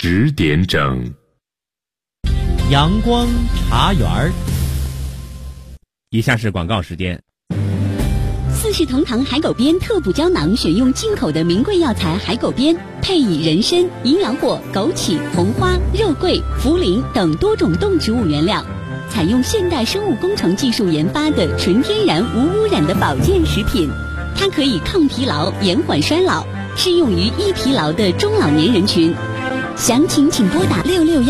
10点整， 阳光茶园儿。 以下是广告时间。 四世同堂海狗鞭特补胶囊选用进口的名贵药材海狗鞭，配以人参、营养果、枸杞、红花、肉桂、茯苓等多种动植物原料，采用现代生物工程技术研发的纯天然无污染的保健食品。它可以抗疲劳、延缓衰老，适用于易疲劳的中老年人群。详情请拨打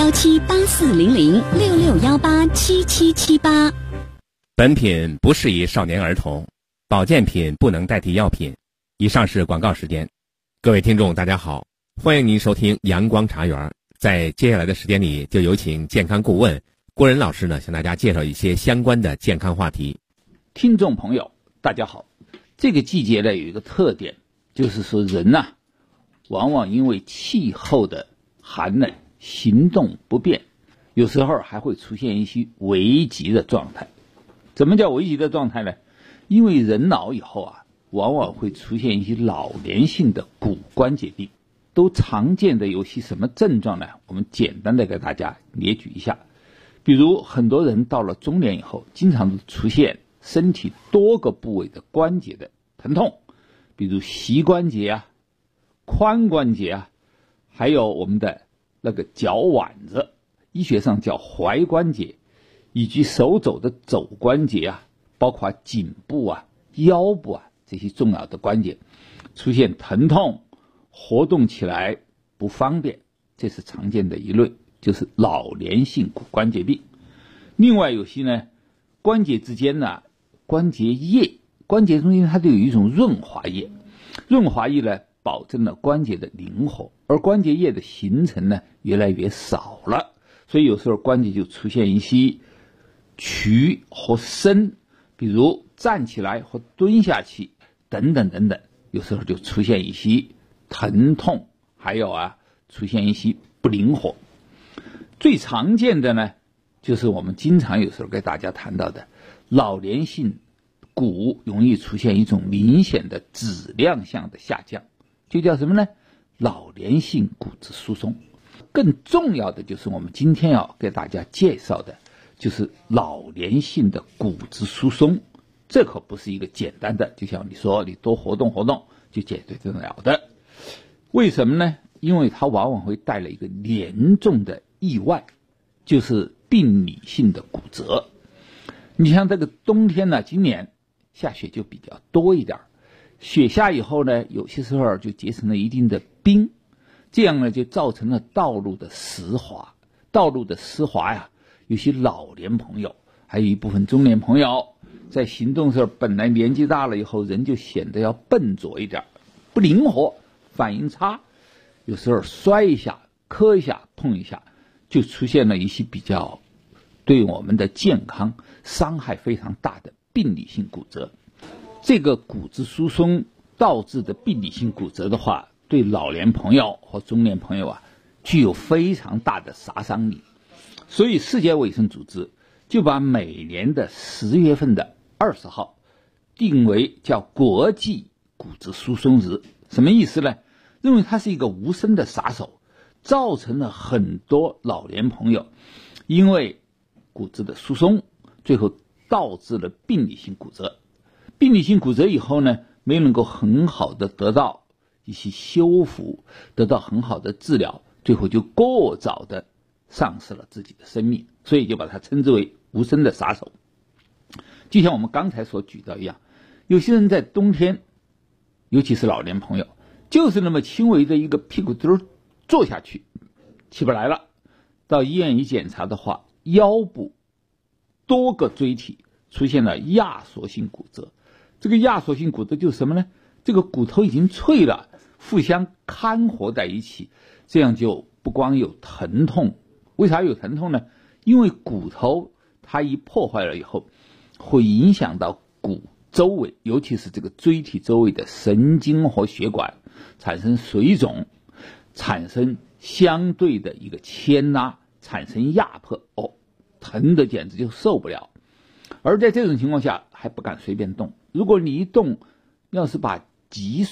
6617840066187778。 本品不适宜少年儿童，保健品不能代替药品。以上是广告时间。各位听众大家好，欢迎您收听阳光茶园。在接下来的时间里，就有请健康顾问郭仁老师呢，向大家介绍一些相关的健康话题。 听众朋友大家好，这个季节呢有一个特点，就是说人呢往往因为气候的寒冷行动不便，有时候还会出现一些危急的状态。怎么叫危急的状态呢？因为人老以后往往会出现一些老年性的骨关节病，都常见的有些什么症状呢？我们简单的给大家列举一下。比如很多人到了中年以后，经常出现身体多个部位的关节的疼痛，比如膝关节髋关节还有我们的那个脚腕子，医学上叫踝关节，以及手肘的肘关节包括颈部腰部这些重要的关节出现疼痛，活动起来不方便，这是常见的一类，就是老年性骨关节病。另外有些呢，关节之间关节液，关节中间它都有一种润滑液，润滑液呢保证了关节的灵活，而关节液的形成呢越来越少了，所以有时候关节就出现一些曲和伸，比如站起来或蹲下去等等等等，有时候就出现一些疼痛，还有出现一些不灵活。最常见的呢，就是我们经常有时候给大家谈到的老年性骨容易出现一种明显的质量项的下降，就叫什么呢？老年性骨质疏松。更重要的就是我们今天要给大家介绍的，就是老年性的骨质疏松。这可不是一个简单的，就像你说你多活动活动就解决得了的。为什么呢？因为它往往会带来一个严重的意外，就是病理性的骨折。你像这个冬天呢，今年下雪就比较多一点，雪下以后呢，有些时候就结成了一定的冰，这样呢就造成了道路的湿滑。道路的湿滑有些老年朋友还有一部分中年朋友在行动时本来年纪大了以后，人就显得要笨拙一点，不灵活，反应差，有时候摔一下磕一下碰一下，就出现了一些比较对我们的健康伤害非常大的病理性骨折。这个骨质疏松导致的病理性骨折的话，对老年朋友和中年朋友具有非常大的杀伤力。所以世界卫生组织就把每年的10月份的20号定为叫国际骨质疏松日。什么意思呢？认为它是一个无声的杀手，造成了很多老年朋友因为骨质的疏松，最后导致了病理性骨折。病理性骨折以后呢，没能够很好的得到一些修复，得到很好的治疗，最后就过早的丧失了自己的生命，所以就把它称之为无声的杀手。就像我们刚才所举的一样，有些人在冬天，尤其是老年朋友，就是那么轻微的一个屁股墩坐下去起不来了，到医院一检查的话，腰部多个椎体出现了压缩性骨折。这个压缩性骨折就是什么呢？这个骨头已经脆了，互相看合在一起，这样就不光有疼痛。为啥有疼痛呢？因为骨头它一破坏了以后，会影响到骨周围，尤其是这个椎体周围的神经和血管，产生水肿，产生相对的一个牵拉，产生压迫，疼的简直就受不了。而在这种情况下还不敢随便动，如果你一动，要是把脊髓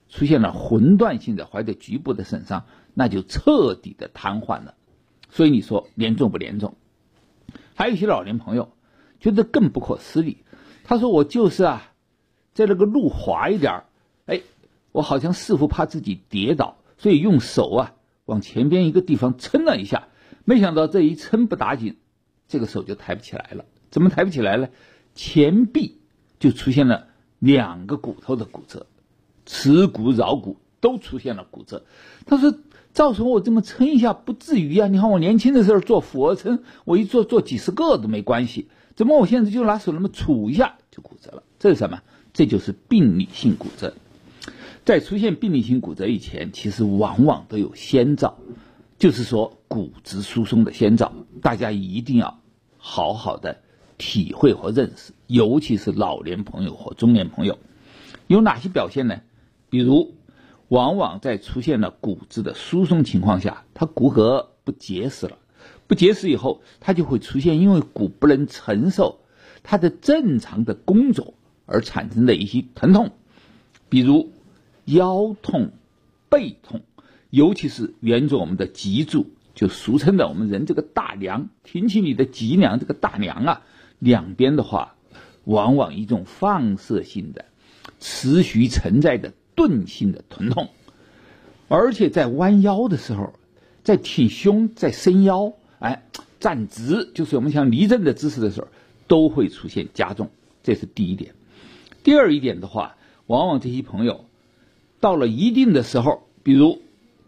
出现了混乱性的或者局部的损伤，那就彻底的瘫痪了。所以你说严重不严重？还有一些老年朋友觉得更不可思议，他说我就是在那个路滑一点，我好像似乎怕自己跌倒，所以用手往前边一个地方撑了一下，没想到这一撑不打紧，这个手就抬不起来了。怎么抬不起来呢？前臂就出现了2个骨头的骨折，耻骨、桡骨都出现了骨折。他说照说我这么撑一下不至于你看我年轻的时候做俯卧撑，我一做几十个都没关系，怎么我现在就拿手那么杵一下就骨折了？这是什么？这就是病理性骨折。在出现病理性骨折以前，其实往往都有先兆，就是说骨质疏松的先兆，大家一定要好好的体会和认识，尤其是老年朋友和中年朋友。有哪些表现呢？比如往往在出现了骨质的疏松情况下，它骨骼不结实了，不结实以后，它就会出现因为骨不能承受它的正常的工作而产生的一些疼痛，比如腰痛、背痛，尤其是沿着我们的脊柱，就俗称的我们人这个大梁，挺起你的脊梁这个大梁两边的话，往往一种放射性的、持续存在的钝性的疼痛，而且在弯腰的时候，在挺胸、在伸腰、站直，就是我们像立正的姿势的时候，都会出现加重。这是第一点。第二一点的话，往往这些朋友到了一定的时候，比如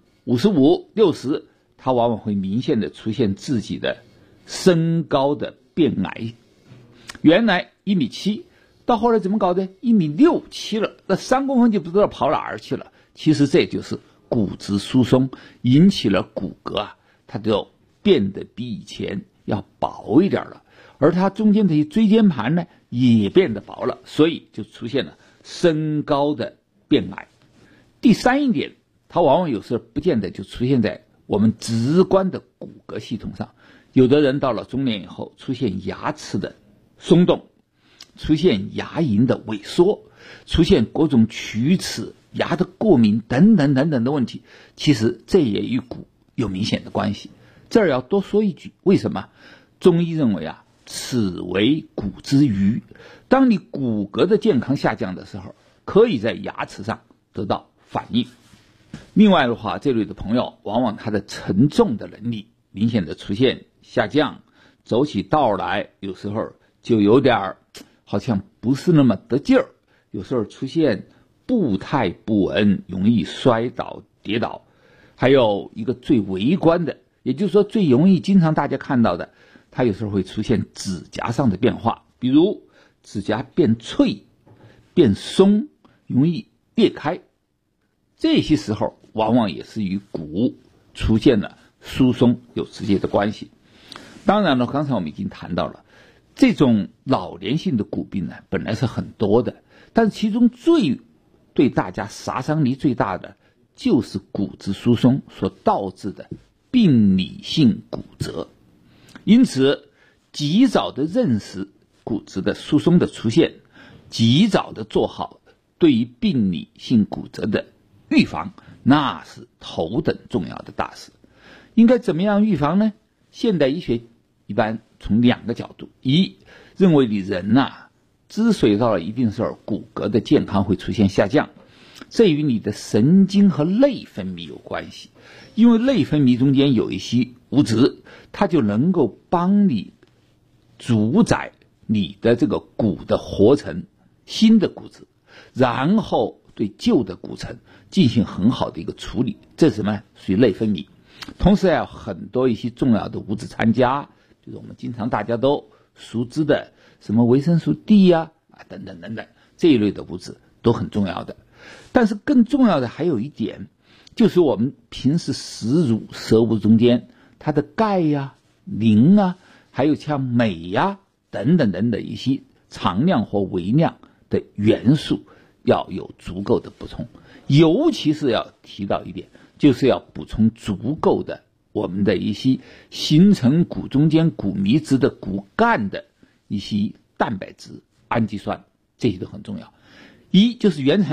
55、60，他往往会明显的出现自己的身高的变矮。原来1.7米，到后来怎么搞的？1.6米、7了，那3公分就不知道跑哪儿去了。其实这就是骨质疏松引起了骨骼它就变得比以前要薄一点了，而它中间的一些椎间盘呢也变得薄了，所以就出现了身高的变矮。第三一点，它往往有时候不见得就出现在我们直观的骨骼系统上，有的人到了中年以后出现牙齿的松动，出现牙龈的萎缩，出现各种龋齿、牙的过敏等等等等的问题，其实这也与骨有明显的关系。这儿要多说一句，为什么？中医认为此为骨之余，当你骨骼的健康下降的时候，可以在牙齿上得到反应。另外的话，这类的朋友往往他的承重的能力明显的出现下降，走起道来有时候就有点好像不是那么得劲儿，有时候出现步态不稳，容易摔倒跌倒。还有一个最微观的，也就是说最容易经常大家看到的，它有时候会出现指甲上的变化，比如指甲变脆、变松，容易裂开。这些时候往往也是与骨出现了疏松有直接的关系。当然了，刚才我们已经谈到了，这种老年性的骨病呢，本来是很多的，但其中对大家杀伤力最大的就是骨质疏松所导致的病理性骨折。因此及早的认识骨质的疏松的出现，及早的做好对于病理性骨折的预防，那是头等重要的大事。应该怎么样预防呢？现代医学一般从2个角度：一，认为你人之所以到了一定时候骨骼的健康会出现下降，这与你的神经和内分泌有关系。因为内分泌中间有一些物质，它就能够帮你主宰你的这个骨的活成新的骨质，然后对旧的骨层进行很好的一个处理。这是什么？属于内分泌。同时有很多一些重要的物质参加，就是我们经常大家都熟知的什么维生素 D 等等等等，这一类的物质都很重要的。但是更重要的还有一点，就是我们平时食物中间它的钙磷还有像镁等等等等一些常量或微量的元素要有足够的补充。尤其是要提到一点，就是要补充足够的我们的一些形成骨中间骨糜质的骨干的一些蛋白质、氨基酸，这些都很重要。一就是原材料，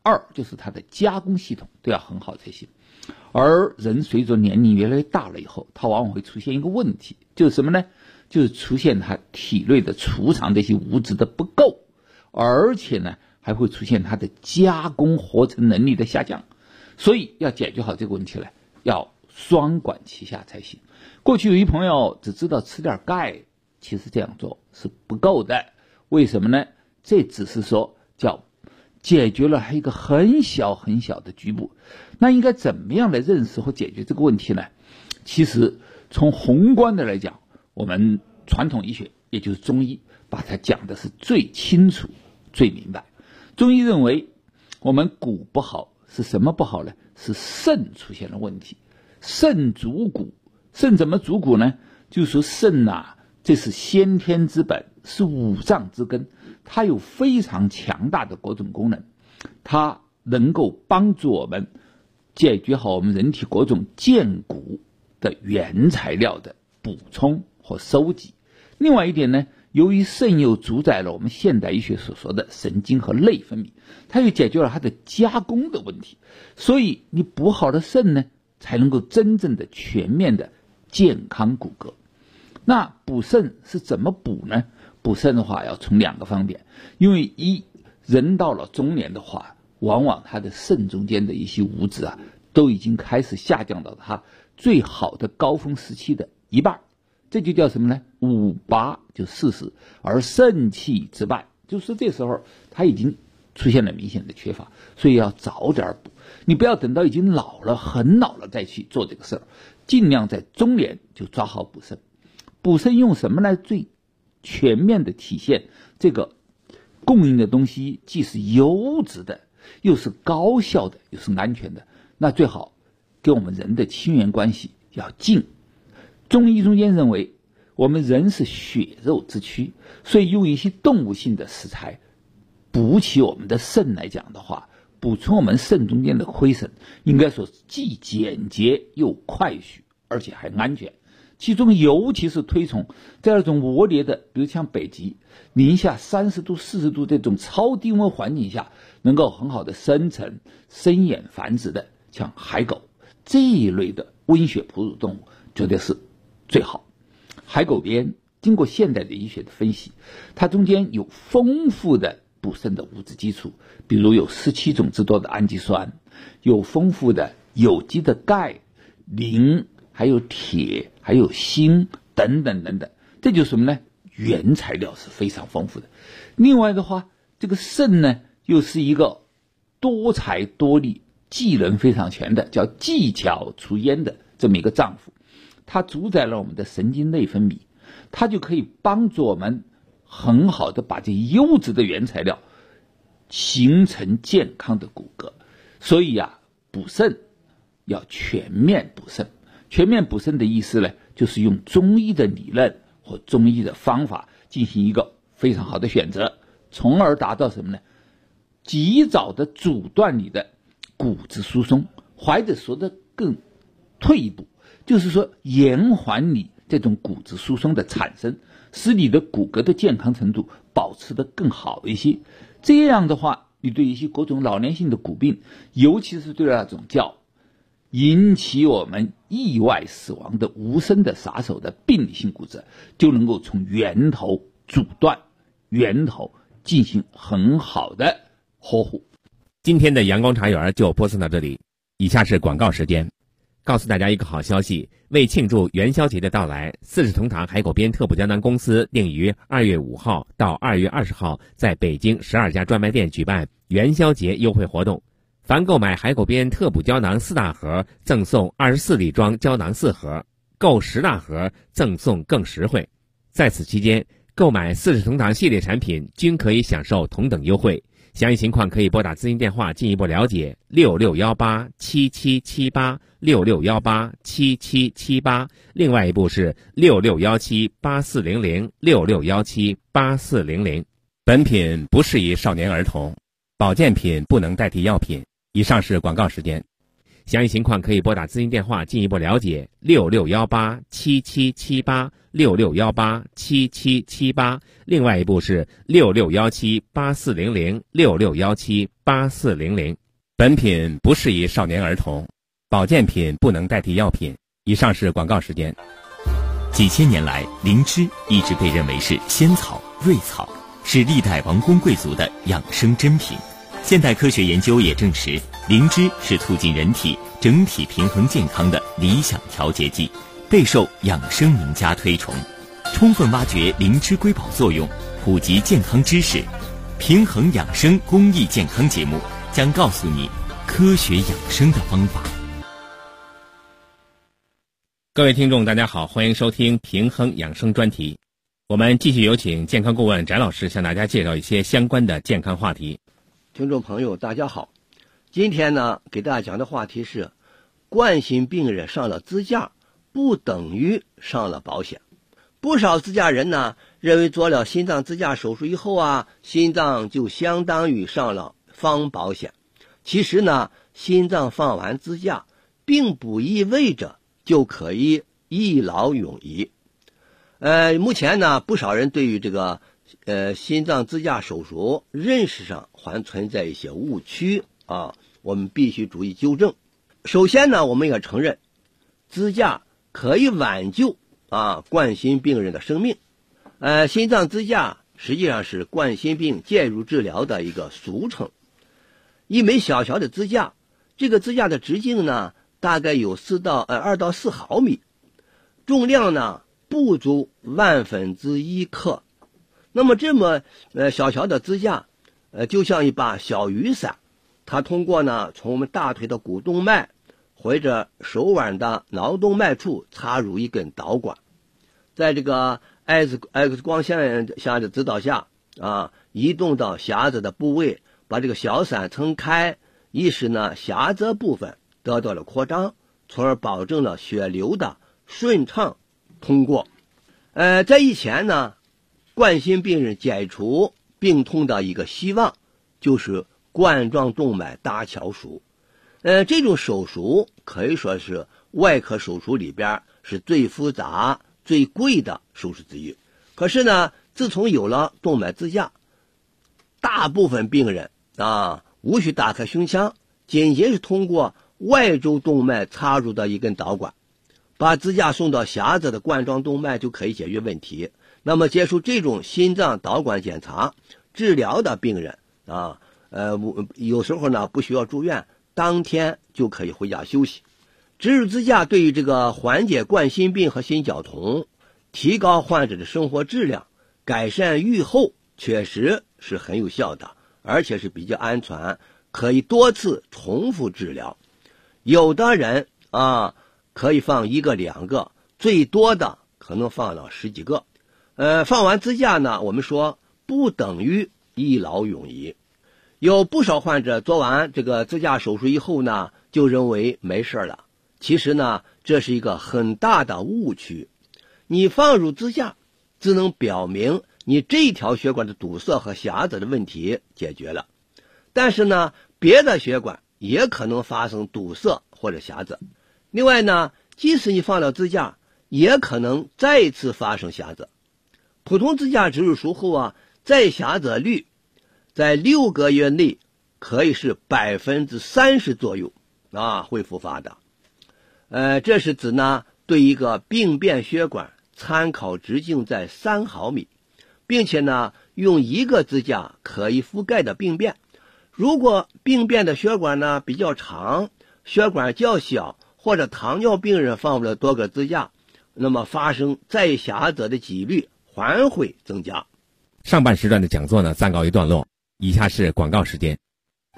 二就是它的加工系统都要很好才行。而人随着年龄越来越大了以后，他往往会出现一个问题，就是什么呢？就是出现他体内的储藏这些物质的不够，而且呢还会出现他的加工合成能力的下降。所以要解决好这个问题呢，要双管齐下才行。过去有一朋友只知道吃点钙，其实这样做是不够的。为什么呢？这只是说叫解决了一个很小很小的局部。那应该怎么样来认识和解决这个问题呢？其实从宏观的来讲，我们传统医学也就是中医把它讲的是最清楚最明白。中医认为我们骨不好是什么不好呢？是肾出现了问题。肾主骨，肾怎么主骨呢？就是说肾这是先天之本，是五脏之根，它有非常强大的各种功能，它能够帮助我们解决好我们人体各种健骨的原材料的补充和收集。另外一点呢，由于肾又主宰了我们现代医学所说的神经和内分泌，它又解决了它的加工的问题。所以你补好了肾呢，才能够真正的全面的健康骨骼。那补肾是怎么补呢？补肾的话要从两个方面，因为人到了中年的话，往往他的肾中间的一些物质都已经开始下降到他最好的高峰时期的一半，这就叫什么呢？58就40，而肾气之半，就是这时候他已经出现了明显的缺乏，所以要早点补。你不要等到已经老了很老了再去做这个事儿，尽量在中年就抓好补肾。补肾用什么来最全面的体现这个供应的东西既是优质的，又是高效的，又是安全的？那最好跟我们人的亲缘关系要近。中医中间认为我们人是血肉之躯，所以用一些动物性的食材补起我们的肾来讲的话，补充我们肾中间的亏损，应该说既简洁又快速，而且还安全。其中尤其是推崇在那种恶劣的，比如像北极零下30度40度这种超低温环境下能够很好的生成生衍繁殖的，像海狗这一类的温血哺乳动物绝对是最好。海狗鞭经过现代的医学的分析，它中间有丰富的补肾的物质基础，比如有17种之多的氨基酸，有丰富的有机的钙、磷，还有铁，还有锌等等等等，这就是什么呢？原材料是非常丰富的。另外的话，这个肾呢又是一个多才多艺、技能非常全的，叫技巧出焉的这么一个脏腑，它主宰了我们的神经内分泌，它就可以帮助我们很好的把这优质的原材料形成健康的骨骼。所以补肾要全面补肾。全面补肾的意思呢，就是用中医的理论和中医的方法进行一个非常好的选择，从而达到什么呢？及早的阻断你的骨质疏松，或者说的更退一步，就是说延缓你这种骨质疏松的产生，使你的骨骼的健康程度保持得更好一些。这样的话，你对一些各种老年性的骨病，尤其是对那种叫引起我们意外死亡的无声的杀手的病理性骨折，就能够从源头阻断，源头进行很好的呵护。 今天的阳光茶园就播送到这里，以下是广告时间。告诉大家一个好消息，为庆祝元宵节的到来，四世同堂海狗鞭特补胶囊公司定于2月5号到2月20号在北京12家专卖店举办元宵节优惠活动。凡购买海狗鞭特补胶囊4大盒，赠送24粒装胶囊4盒，购10大盒赠送更实惠。在此期间，购买四世同堂系列产品均可以享受同等优惠。详细情况可以拨打咨询电话进一步了解，66187778 66187778，另外一部是66178400 66178400。本品不适宜少年儿童，保健品不能代替药品。以上是广告时间。 详细情况可以拨打咨询电话进一步了解，66187778，66187778，另外一部是66178400，66178400。本品不适宜少年儿童，保健品不能代替药品。以上是广告时间。 几千年来，灵芝一直被认为是仙草、瑞草，是历代王公贵族的养生珍品。现代科学研究也证实，灵芝是促进人体整体平衡健康的理想调节剂，备受养生名家推崇。充分挖掘灵芝瑰宝作用，普及健康知识，平衡养生公益健康节目将告诉你科学养生的方法。 各位听众大家好，欢迎收听平衡养生专题。我们继续有请健康顾问翟老师向大家介绍一些相关的健康话题。 听众朋友大家好，今天呢给大家讲的话题是冠心病人上了支架不等于上了保险。不少支架人呢认为做了心脏支架手术以后心脏就相当于上了方保险。其实呢，心脏放完支架并不意味着就可以一劳永逸。目前呢，不少人对于这个心脏支架手术认识上还存在一些误区我们必须注意纠正。首先呢，我们要承认支架可以挽救冠心病人的生命。心脏支架实际上是冠心病介入治疗的一个俗称。一枚小小的支架，这个支架的直径呢大概有2到4毫米，重量呢不足1/1000克。那么这么小小的支架就像一把小雨伞，它通过呢从我们大腿的股动脉或者手腕的脑动脉处插入一根导管，在这个 X 光线下的指导下移动到匣子的部位，把这个小伞撑开，以使呢匣子部分得到了扩张，从而保证了血流的顺畅通过。在以前呢，冠心病人解除病痛的一个希望就是冠状动脉搭桥术。这种手术可以说是外科手术里边是最复杂最贵的手术之一。可是呢，自从有了动脉支架，大部分病人无需打开胸腔，仅仅是通过外周动脉插入的一根导管，把支架送到匣子的冠状动脉就可以解决问题。那么接受这种心脏导管检查治疗的病人有时候呢不需要住院，当天就可以回家休息。植入支架对于这个缓解冠心病和心绞痛，提高患者的生活质量，改善预后，确实是很有效的，而且是比较安全，可以多次重复治疗。有的人可以放1个2个，最多的可能放了10几个。放完支架呢，我们说不等于一劳永逸。有不少患者做完这个支架手术以后呢，就认为没事了。其实呢，这是一个很大的误区。你放入支架，只能表明你这条血管的堵塞和匣子的问题解决了。但是呢，别的血管也可能发生堵塞或者匣子。另外呢，即使你放了支架，也可能再次发生匣子。普通支架植入术后再匣子率在6个月内可以是30%左右会复发的。这是指呢对一个病变血管参考直径在3毫米，并且呢用1个支架可以覆盖的病变。如果病变的血管呢比较长，血管较小，或者糖尿病人放了多个支架，那么发生再匣子的几率还会增加。 上半时段的讲座呢暂告一段落，以下是广告时间。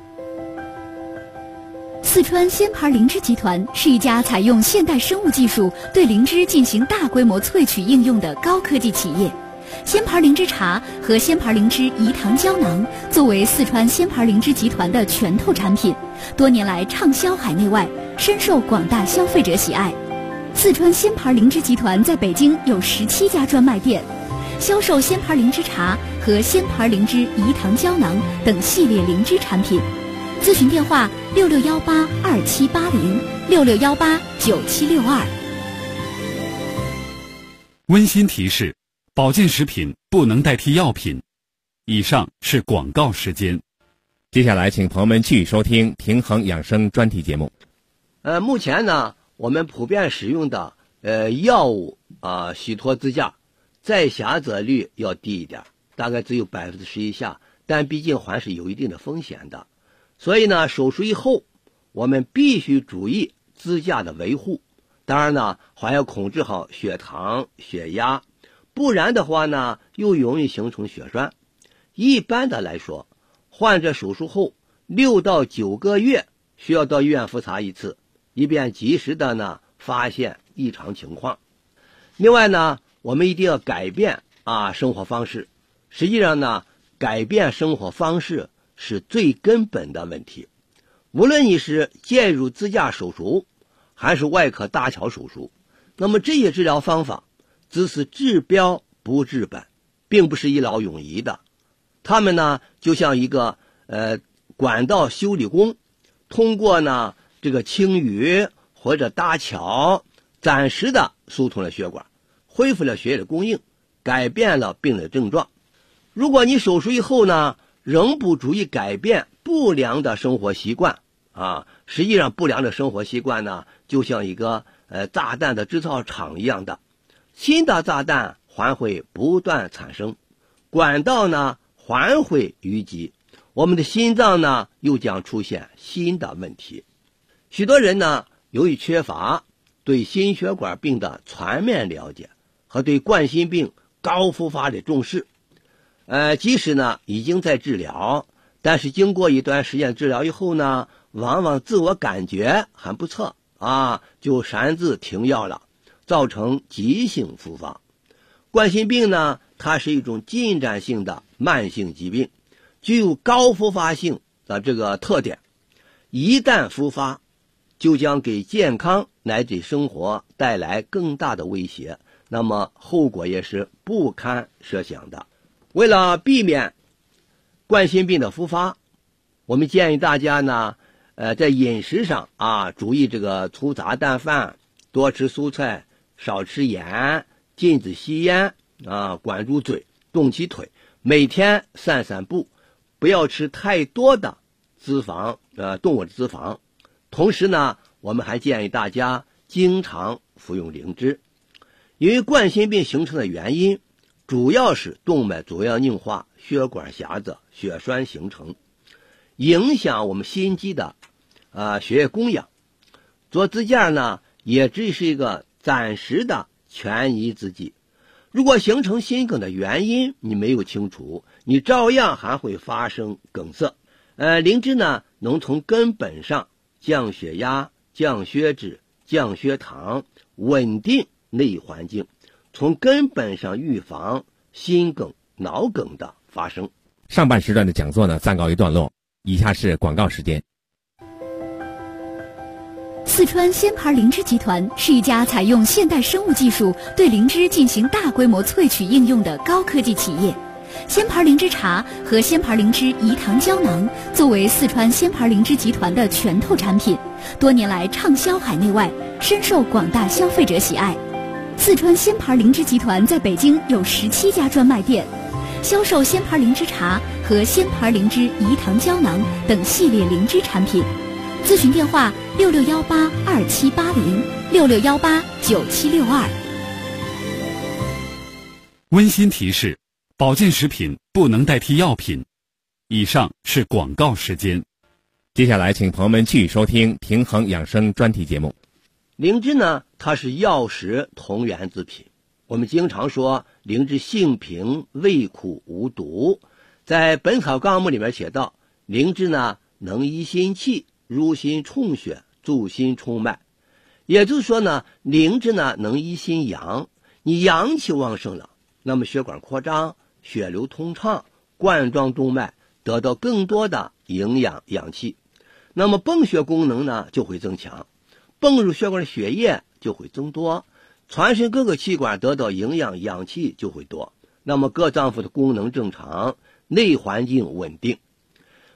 四川仙牌灵芝集团是一家采用现代生物技术对灵芝进行大规模萃取应用的高科技企业。仙牌灵芝茶和仙牌灵芝饴糖胶囊作为四川仙牌灵芝集团的拳头产品，多年来畅销海内外，深受广大消费者喜爱。四川仙牌灵芝集团在北京有17家专卖店，销售仙牌灵芝茶和仙牌灵芝饴糖胶囊等系列灵芝产品。 咨询电话6618278066189762。 温馨提示：保健食品不能代替药品。以上是广告时间。 接下来，请朋友们继续收听平衡养生专题节目。 目前呢，我们普遍使用的药物洗脱支架，再狭则率要低一点，大概只有10%以下，但毕竟还是有一定的风险的。所以呢，手术以后，我们必须注意支架的维护。当然呢，还要控制好血糖、血压，不然的话呢，又容易形成血栓。一般的来说，患者手术后6到9个月需要到医院复查一次，以便及时的呢发现异常情况。另外呢，我们一定要改变生活方式。实际上呢，改变生活方式是最根本的问题。无论你是介入支架手术还是外科搭桥手术，那么这些治疗方法只是治标不治本，并不是一劳永逸的。他们呢就像一个管道修理工，通过呢这个清淤或者搭桥，暂时的疏通了血管，恢复了血液的供应，改变了病人的症状。如果你手术以后呢仍不注意改变不良的生活习惯实际上不良的生活习惯呢就像一个炸弹的制造厂一样的，新的炸弹还会不断产生，管道呢还会淤积，我们的心脏呢又将出现新的问题。许多人呢由于缺乏对心血管病的全面了解和对冠心病高复发的重视，即使呢已经在治疗，但是经过一段时间治疗以后呢，往往自我感觉还不错就擅自停药了，造成急性复发。冠心病呢，它是一种进展性的慢性疾病，具有高复发性的这个特点。一旦复发，就将给健康乃至生活带来更大的威胁，那么后果也是不堪设想的。为了避免冠心病的复发，我们建议大家呢在饮食上注意这个粗杂淡饭，多吃蔬菜，少吃盐，禁止吸烟管住嘴，动起腿，每天散散步，不要吃太多的脂肪动物脂肪。同时呢，我们还建议大家经常服用灵芝。因为冠心病形成的原因主要是动脉粥样硬化、血管狭窄、血栓形成，影响我们心肌的血液供氧。做支架呢也只是一个暂时的权宜之计。如果形成心梗的原因你没有清楚，你照样还会发生梗塞。灵芝呢能从根本上降血压、降血脂、降血糖，稳定内环境，从根本上预防心梗、脑梗的发生。 上半时段的讲座呢暂告一段落，以下是广告时间。 四川仙牌灵芝集团是一家采用现代生物技术对灵芝进行大规模萃取应用的高科技企业。仙牌灵芝茶和仙牌灵芝饴糖胶囊作为四川仙牌灵芝集团的拳头产品，多年来畅销海内外，深受广大消费者喜爱。四川仙牌灵芝集团在北京有17家专卖店，销售仙牌灵芝茶和仙牌灵芝饴糖胶囊等系列灵芝产品。咨询电话6618278066189762。 温馨提示：保健食品不能代替药品。以上是广告时间。 接下来请朋友们继续收听平衡养生专题节目。 灵芝呢，它是药食同源之品。我们经常说灵芝性平、味苦、无毒。在《本草纲目》里面写到，灵芝呢能益心气、入心充血、助心充脉。也就是说呢，灵芝呢能益心阳，你阳气旺盛了，那么血管扩张，血流通畅，冠状动脉得到更多的营养氧气，那么泵血功能呢就会增强，泵入血管的血液就会增多，全身各个器官得到营养氧气就会多，那么各脏腑的功能正常，内环境稳定。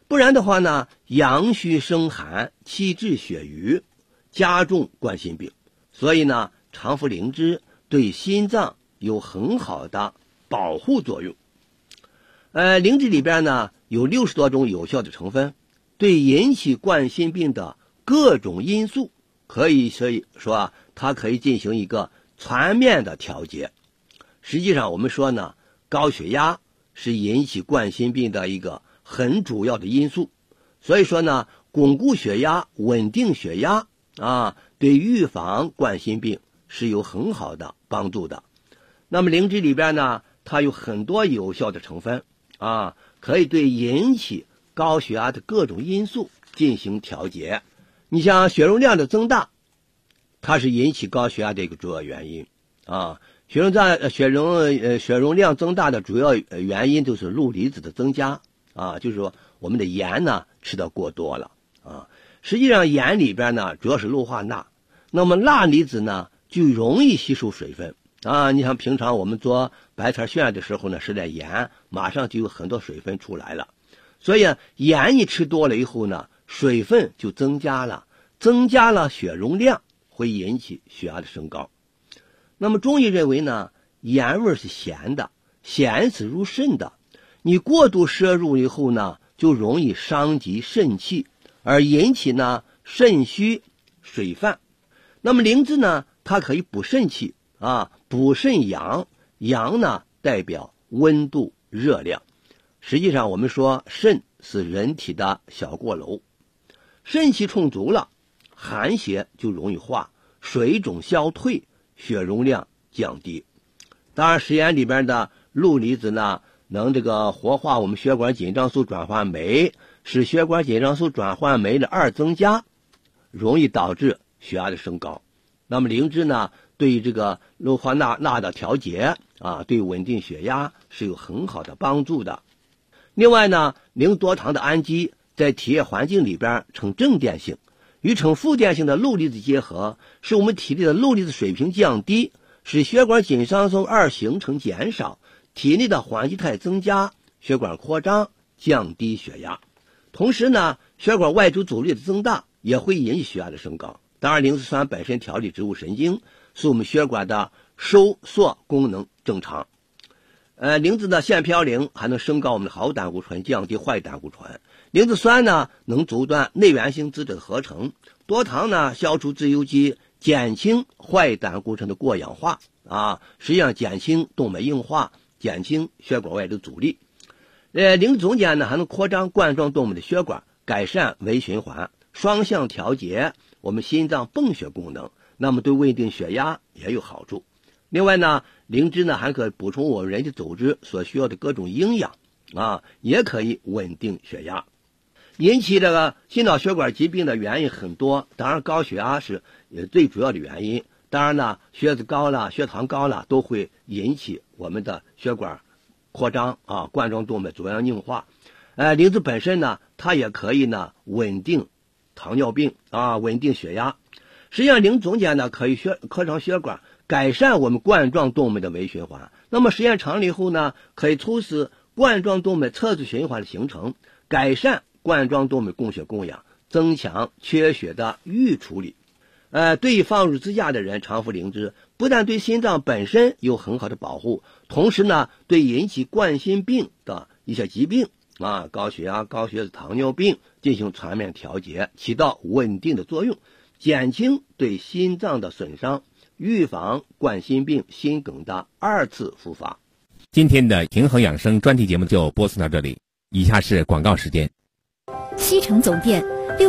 不然的话呢，阳虚生寒，气滞血瘀，加重冠心病。所以呢，常服灵芝对心脏有很好的保护作用。灵芝里边呢有60多种有效的成分，对引起冠心病的各种因素，可以说它可以进行一个全面的调节。实际上我们说呢，高血压是引起冠心病的一个很主要的因素，所以说呢，巩固血压、稳定血压对预防冠心病是有很好的帮助的。那么灵芝里边呢，它有很多有效的成分可以对引起高血压的各种因素进行调节。你像血容量的增大，它是引起高血压的一个主要原因血容量增大的主要原因就是氯离子的增加就是说我们的盐呢吃的过多了实际上盐里边呢主要是氯化钠，那么钠离子呢就容易吸收水分你像平常我们做白菜馅的时候呢，施点盐，马上就有很多水分出来了。所以盐你吃多了以后呢，水分就增加了血容量，会引起血压的升高。那么中医认为呢，盐味是咸的，咸是入肾的，你过度摄入以后呢，就容易伤及肾气，而引起呢肾虚水泛。那么灵芝呢，它可以补肾气补肾阳，阳呢代表温度热量。实际上我们说肾是人体的小锅炉，肾气充足了，寒邪就容易化，水肿消退，血容量降低。当然食盐里边的氯离子呢，能活化我们血管紧张素转换酶，使血管紧张素转换酶的2增加，容易导致血压的升高。那么灵芝呢，对于氯化钠的调节对稳定血压是有很好的帮助的。另外呢，零多糖的氨基在体液环境里边呈正电性，与呈负电性的氯离子结合，使我们体内的氯离子水平降低，使血管紧张素2形成减少，体内的缓激态增加，血管扩张，降低血压。同时呢，血管外周阻力的增大也会引起血压的升高。当然灵芝酸本身调理植物神经，使我们血管的收缩功能正常。灵芝的腺嘌呤还能升高我们的好胆固醇，降低坏胆固醇。灵芝酸呢，能阻断内源性脂质的合成。多糖呢，消除自由基，减轻坏胆固醇的过氧化实际上减轻动脉硬化，减轻血管外周阻力。灵芝总碱呢，还能扩张冠状动脉的血管，改善微循环，双向调节我们心脏泵血功能，那么对稳定血压也有好处。另外呢，灵芝呢还可以补充我们人体组织所需要的各种营养也可以稳定血压。引起心脑血管疾病的原因很多，当然高血压是最主要的原因。当然呢，血脂高了，血糖高了，都会引起我们的血管扩张冠状动脉粥样硬化。灵芝本身呢，它也可以呢稳定糖尿病稳定血压。实际上灵芝总碱呢可以扩张血管，改善我们冠状动脉的微循环。那么时间长了以后呢，可以促使冠状动脉侧支循环的形成，改善冠状动脉供血供氧，增强缺血的预处理。对于放入支架的人常服灵芝，不但对心脏本身有很好的保护，同时呢，对引起冠心病的一些疾病高血压、高血脂、糖尿病进行全面调节，起到稳定的作用，减轻对心脏的损伤，预防冠心病、心梗的2次复发。 今天的平衡养生专题节目就播送到这里，以下是广告时间。 西城总店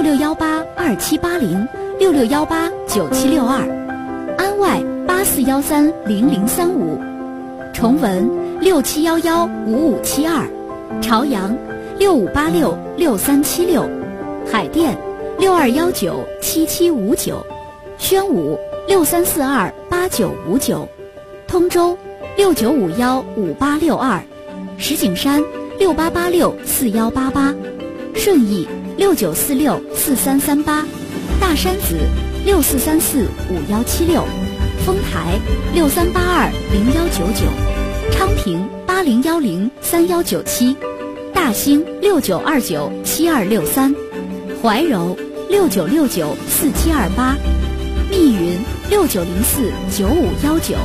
66182780，66189762，安外84130035，崇文67115572，朝阳65866376，海淀62197759，宣武63428959，通州69515862，石景山68864188，顺义69464338，大山子64345176，丰台63820199，昌平80103197，大大兴69297263，怀柔69694728，密云69049519。